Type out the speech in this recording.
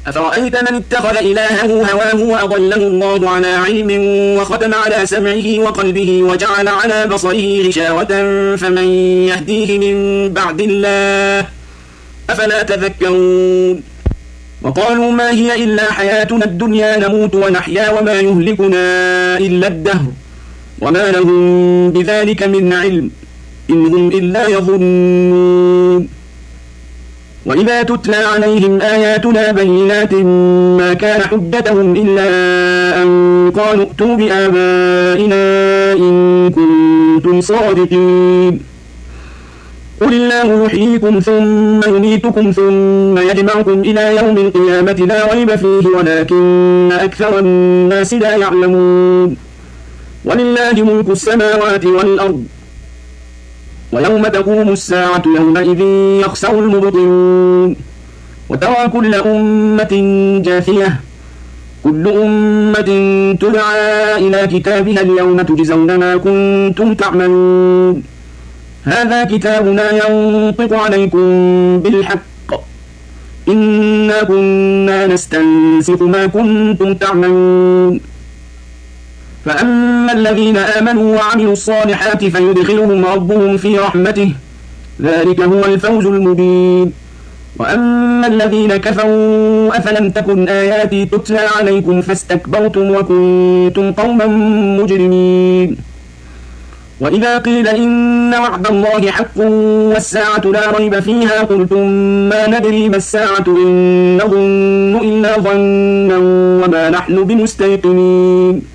أفرأيت من اتخذ إلهه هواه وأضله الله على علم وختم على سمعه وقلبه وجعل على بصره غشاوة فمن يهديه من بعد الله أفلا تذكرون وقالوا ما هي إلا حياتنا الدنيا نموت ونحيا وما يهلكنا إلا الدهر وما لهم بذلك من علم إن هم إلا يظنون وإذا تتلى عليهم آياتنا بينات ما كان حجتهم إلا أن قالوا ائتوا بآبائنا إن كنتم صادقين قل الله يحييكم ثم يميتكم ثم يجمعكم إلى يوم القيامة لا ريب فيه ولكن أكثر الناس لا يعلمون ولله ملك السماوات والأرض ويوم تقوم الساعة يومئذ يخسر المبطلون وترى كل أمة جاثية كل أمة تدعى إلى كتابها اليوم تجزون ما كنتم تعملون هذا كتابنا ينطق عليكم بالحق إنا كنا نستنسخ ما كنتم تعملون فأما الذين آمنوا وعملوا الصالحات فيدخلهم ربهم في رحمته ذلك هو الفوز المبين وأما الذين كفروا أفلم تكن آياتي تتلى عليكم فاستكبرتم وكنتم قوما مجرمين وإذا قيل إن وعد الله حق والساعة لا ريب فيها قلتم ما ندري ما الساعة إن نظن إلا ظنا وما نحن بمستيقنين